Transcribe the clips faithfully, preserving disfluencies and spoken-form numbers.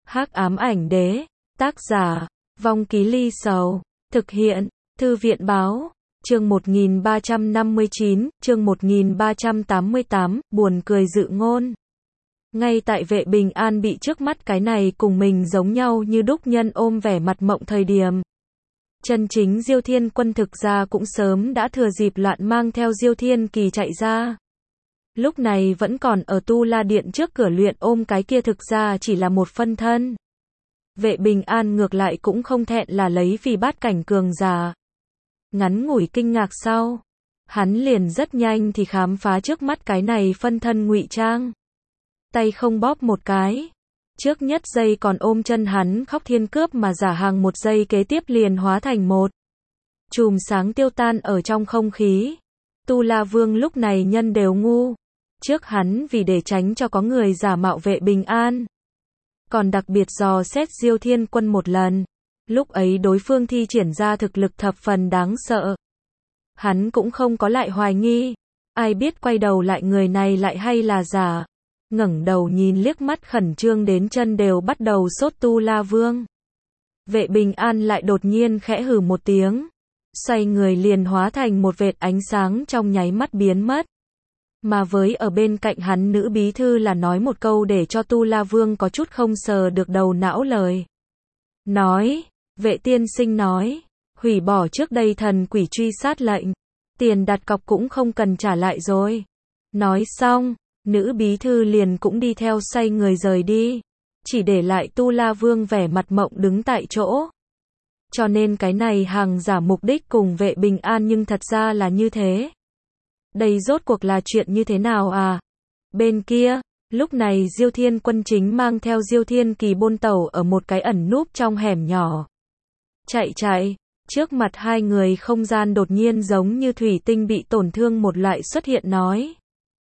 Hắc ám ảnh đế, tác giả, Vong Ký Ly Sầu, thực hiện, Thư viện báo, chương một nghìn ba trăm năm mươi chín, chương một nghìn ba trăm tám mươi tám, buồn cười dự ngôn. Ngay tại Vệ Bình An bị trước mắt cái này cùng mình giống nhau như đúc nhân ôm vẻ mặt mộng thời điểm. Chân chính Diêu Thiên Quân thực ra cũng sớm đã thừa dịp loạn mang theo Diêu Thiên Kỳ chạy ra. Lúc này vẫn còn ở Tu La Điện trước cửa luyện ôm cái kia thực ra chỉ là một phân thân. Vệ Bình An ngược lại cũng không thẹn là lấy vì bát cảnh cường giả. Ngắn ngủi kinh ngạc sau, hắn liền rất nhanh thì khám phá trước mắt cái này phân thân ngụy trang. Tay không bóp một cái, trước nhất giây còn ôm chân hắn khóc thiên cướp mà giả hàng một giây kế tiếp liền hóa thành một chùm sáng tiêu tan ở trong không khí. Tu La Vương lúc này nhân đều ngu. Trước hắn vì để tránh cho có người giả mạo Vệ Bình An, còn đặc biệt dò xét Diêu Thiên Quân một lần. Lúc ấy đối phương thi triển ra thực lực thập phần đáng sợ. Hắn cũng không có lại hoài nghi. Ai biết quay đầu lại người này lại hay là giả. Ngẩng đầu nhìn liếc mắt khẩn trương đến chân đều bắt đầu sốt Tu La Vương. Vệ Bình An lại đột nhiên khẽ hừ một tiếng. Xoay người liền hóa thành một vệt ánh sáng trong nháy mắt biến mất. Mà với ở bên cạnh hắn nữ bí thư là nói một câu để cho Tu La Vương có chút không sờ được đầu não lời. Nói, Vệ tiên sinh nói, hủy bỏ trước đây thần quỷ truy sát lệnh, tiền đặt cọc cũng không cần trả lại rồi. Nói xong, nữ bí thư liền cũng đi theo xoay người rời đi, chỉ để lại Tu La Vương vẻ mặt mộng đứng tại chỗ. Cho nên cái này hàng giả mục đích cùng Vệ Bình An nhưng thật ra là như thế. Đây rốt cuộc là chuyện như thế nào à? Bên kia, lúc này Diêu Thiên Quân chính mang theo Diêu Thiên Kỳ bôn tẩu ở một cái ẩn núp trong hẻm nhỏ. Chạy chạy, trước mặt hai người không gian đột nhiên giống như thủy tinh bị tổn thương một loại xuất hiện nói.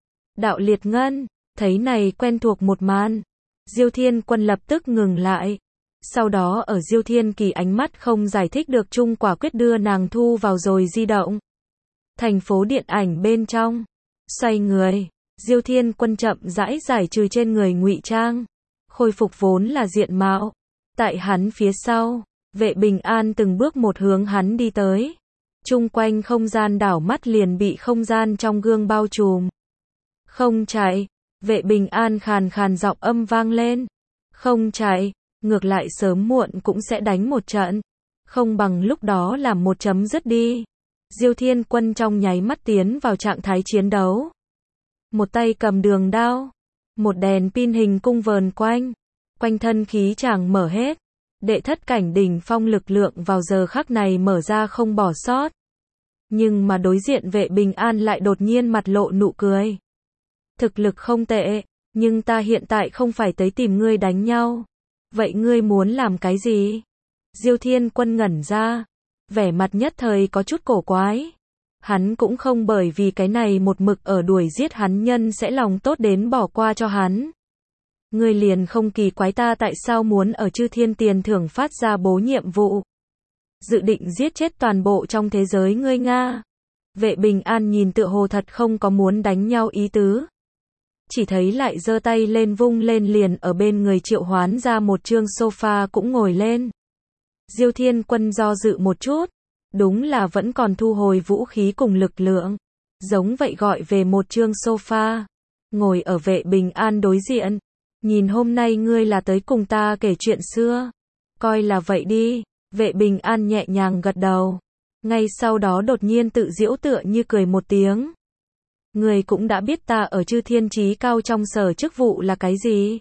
Đạo Liệt Ngân, thấy này quen thuộc một màn. Diêu Thiên Quân lập tức ngừng lại. Sau đó ở Diêu Thiên Kỳ ánh mắt không giải thích được chung quả quyết đưa nàng thu vào rồi di động. Thành phố điện ảnh bên trong, xoay người, Diêu Thiên Quân chậm rãi giải trừ trên người ngụy trang, khôi phục vốn là diện mạo. Tại hắn phía sau, Vệ Bình An từng bước một hướng hắn đi tới. Chung quanh không gian đảo mắt liền bị không gian trong gương bao trùm. Không chạy, Vệ Bình An khàn khàn giọng âm vang lên. Không chạy, ngược lại sớm muộn cũng sẽ đánh một trận. Không bằng lúc đó làm một chấm dứt đi. Diêu Thiên Quân trong nháy mắt tiến vào trạng thái chiến đấu. Một tay cầm đường đao, một đèn pin hình cung vờn quanh, quanh thân khí chàng mở hết. Đệ thất cảnh đỉnh phong lực lượng vào giờ khắc này mở ra không bỏ sót. Nhưng mà đối diện Vệ Bình An lại đột nhiên mặt lộ nụ cười. Thực lực không tệ, nhưng ta hiện tại không phải tới tìm ngươi đánh nhau. Vậy ngươi muốn làm cái gì? Diêu Thiên Quân ngẩn ra. Vẻ mặt nhất thời có chút cổ quái. Hắn cũng không bởi vì cái này một mực ở đuổi giết hắn nhân sẽ lòng tốt đến bỏ qua cho hắn. Ngươi liền không kỳ quái ta tại sao muốn ở Chư Thiên tiền thưởng phát ra bố nhiệm vụ. Dự định giết chết toàn bộ trong thế giới ngươi Nga. Vệ Bình An nhìn tựa hồ thật không có muốn đánh nhau ý tứ. Chỉ thấy lại giơ tay lên vung lên liền ở bên người triệu hoán ra một chương sofa cũng ngồi lên. Diêu Thiên Quân do dự một chút, đúng là vẫn còn thu hồi vũ khí cùng lực lượng, giống vậy gọi về một chương sofa, ngồi ở Vệ Bình An đối diện, nhìn hôm nay ngươi là tới cùng ta kể chuyện xưa, coi là vậy đi. Vệ Bình An nhẹ nhàng gật đầu, ngay sau đó đột nhiên tự giễu tựa như cười một tiếng. Ngươi cũng đã biết ta ở Chư Thiên chí cao trong sở chức vụ là cái gì?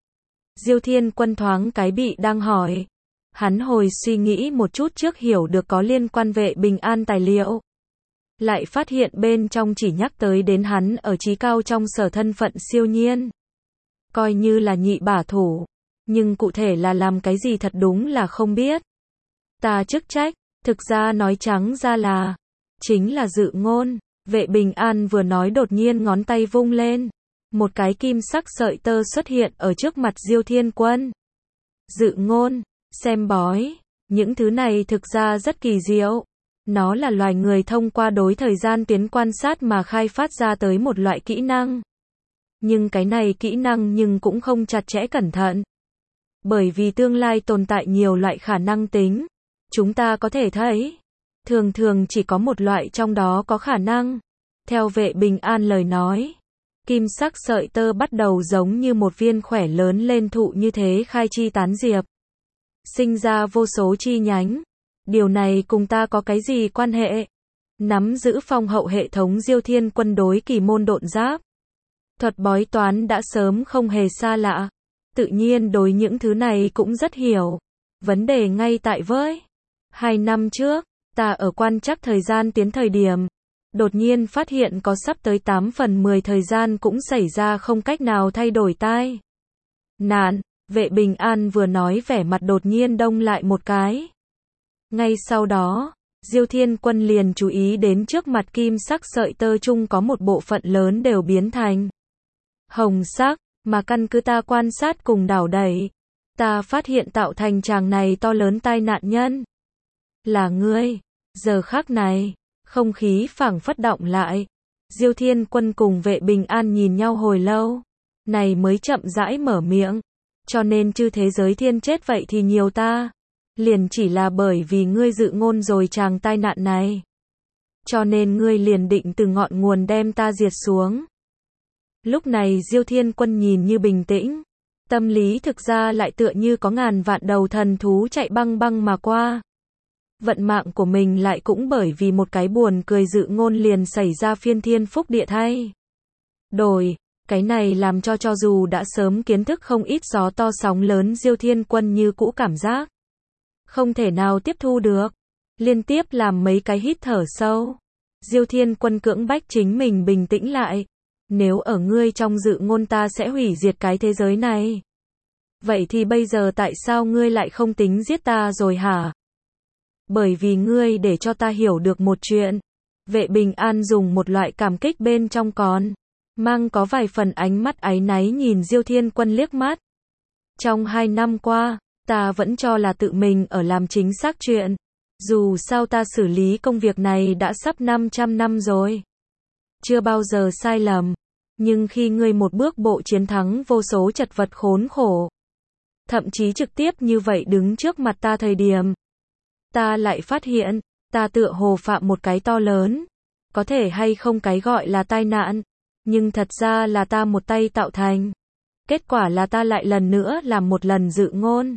Diêu Thiên Quân thoáng cái bị đang hỏi. Hắn hồi suy nghĩ một chút trước hiểu được có liên quan Vệ Bình An tài liệu. Lại phát hiện bên trong chỉ nhắc tới đến hắn ở chí cao trong sở thân phận siêu nhiên. Coi như là nhị bả thủ. Nhưng cụ thể là làm cái gì thật đúng là không biết. Ta chức trách, thực ra nói trắng ra là, chính là dự ngôn. Vệ Bình An vừa nói đột nhiên ngón tay vung lên. Một cái kim sắc sợi tơ xuất hiện ở trước mặt Diêu Thiên Quân. Dự ngôn. Xem bói, những thứ này thực ra rất kỳ diệu. Nó là loài người thông qua đối thời gian tiến quan sát mà khai phát ra tới một loại kỹ năng. Nhưng cái này kỹ năng nhưng cũng không chặt chẽ cẩn thận. Bởi vì tương lai tồn tại nhiều loại khả năng tính. Chúng ta có thể thấy, thường thường chỉ có một loại trong đó có khả năng. Theo Vệ Bình An lời nói, kim sắc sợi tơ bắt đầu giống như một viên khỏe lớn lên thụ như thế khai chi tán diệp. Sinh ra vô số chi nhánh. Điều này cùng ta có cái gì quan hệ? Nắm giữ phong hậu hệ thống Diêu Thiên Quân đối kỳ môn độn giáp. Thuật bói toán đã sớm không hề xa lạ. Tự nhiên đối những thứ này cũng rất hiểu. Vấn đề ngay tại với. Hai năm trước, ta ở quan trắc thời gian tiến thời điểm. Đột nhiên phát hiện có sắp tới tám phần mười thời gian cũng xảy ra không cách nào thay đổi tai nạn. Vệ Bình An vừa nói vẻ mặt đột nhiên đông lại một cái. Ngay sau đó, Diêu Thiên Quân liền chú ý đến trước mặt kim sắc sợi tơ chung có một bộ phận lớn đều biến thành hồng sắc, mà căn cứ ta quan sát cùng đảo đẩy, ta phát hiện tạo thành tràng này to lớn tai nạn nhân là ngươi. Giờ khắc này, không khí phảng phất động lại. Diêu Thiên Quân cùng Vệ Bình An nhìn nhau hồi lâu, này mới chậm rãi mở miệng. Cho nên chư thế giới thiên chết vậy thì nhiều ta. Liền chỉ là bởi vì ngươi dự ngôn rồi chàng tai nạn này. Cho nên ngươi liền định từ ngọn nguồn đem ta diệt xuống. Lúc này Diêu Thiên Quân nhìn như bình tĩnh. Tâm lý thực ra lại tựa như có ngàn vạn đầu thần thú chạy băng băng mà qua. Vận mạng của mình lại cũng bởi vì một cái buồn cười dự ngôn liền xảy ra phiên thiên phúc địa thay đổi. Cái này làm cho cho dù đã sớm kiến thức không ít gió to sóng lớn Diêu Thiên Quân như cũ cảm giác không thể nào tiếp thu được. Liên tiếp làm mấy cái hít thở sâu. Diêu Thiên Quân cưỡng bách chính mình bình tĩnh lại. Nếu ở ngươi trong dự ngôn ta sẽ hủy diệt cái thế giới này. Vậy thì bây giờ tại sao ngươi lại không tính giết ta rồi hả? Bởi vì ngươi để cho ta hiểu được một chuyện. Vệ Bình An dùng một loại cảm kích bên trong còn mang có vài phần ánh mắt áy náy nhìn Diêu Thiên Quân liếc mắt. Trong hai năm qua, ta vẫn cho là tự mình ở làm chính xác chuyện. Dù sao ta xử lý công việc này đã sắp năm trăm năm rồi. Chưa bao giờ sai lầm. Nhưng khi ngươi một bước bộ chiến thắng vô số chật vật khốn khổ. Thậm chí trực tiếp như vậy đứng trước mặt ta thời điểm. Ta lại phát hiện, ta tựa hồ phạm một cái to lớn. Có thể hay không cái gọi là tai nạn. Nhưng thật ra là ta một tay tạo thành. Kết quả là ta lại lần nữa làm một lần dự ngôn.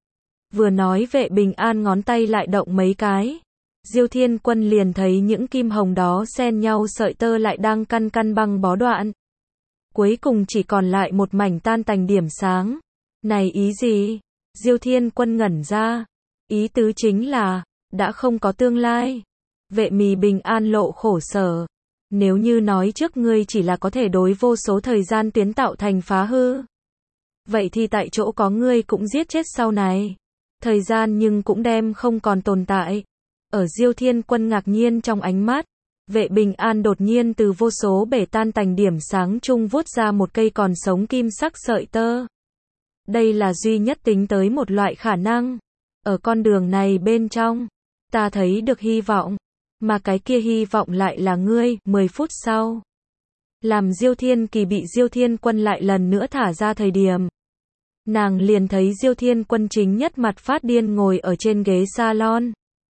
Vừa nói Vệ Bình An ngón tay lại động mấy cái. Diêu Thiên Quân liền thấy những kim hồng đó xen nhau sợi tơ lại đang căn căn băng bó đoạn. Cuối cùng chỉ còn lại một mảnh tan tành điểm sáng. Này ý gì? Diêu Thiên Quân ngẩn ra. Ý tứ chính là, đã không có tương lai. Vệ Mì Bình An lộ khổ sở. Nếu như nói trước ngươi chỉ là có thể đối vô số thời gian tiến tạo thành phá hư. Vậy thì tại chỗ có ngươi cũng giết chết sau này. Thời gian nhưng cũng đem không còn tồn tại. Ở Diêu Thiên Quân ngạc nhiên trong ánh mắt. Vệ Bình An đột nhiên từ vô số bể tan tành điểm sáng chung vuốt ra một cây còn sống kim sắc sợi tơ. Đây là duy nhất tính tới một loại khả năng. Ở con đường này bên trong, ta thấy được hy vọng. Mà cái kia hy vọng lại là ngươi. Mười phút sau, làm Diêu Thiên Kỳ bị Diêu Thiên Quân lại lần nữa thả ra thời điểm. Nàng liền thấy Diêu Thiên Quân chính nhất mặt phát điên ngồi ở trên ghế salon.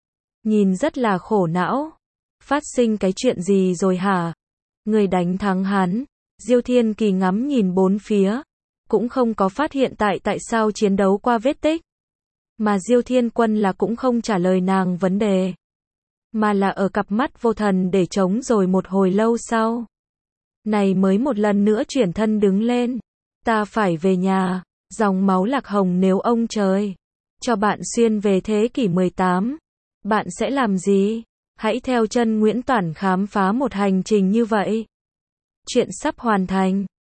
Nhìn rất là khổ não. Phát sinh cái chuyện gì rồi hả? Người đánh thắng hắn. Diêu Thiên Kỳ ngắm nhìn bốn phía. Cũng không có phát hiện tại tại sao chiến đấu qua vết tích. Mà Diêu Thiên Quân là cũng không trả lời nàng vấn đề. Mà là ở cặp mắt vô thần để trống rồi một hồi lâu sau. Này mới một lần nữa chuyển thân đứng lên. Ta phải về nhà. Dòng máu lạc hồng nếu ông trời cho bạn xuyên về thế kỷ mười tám. Bạn sẽ làm gì? Hãy theo chân Nguyễn Toản khám phá một hành trình như vậy. Chuyện sắp hoàn thành.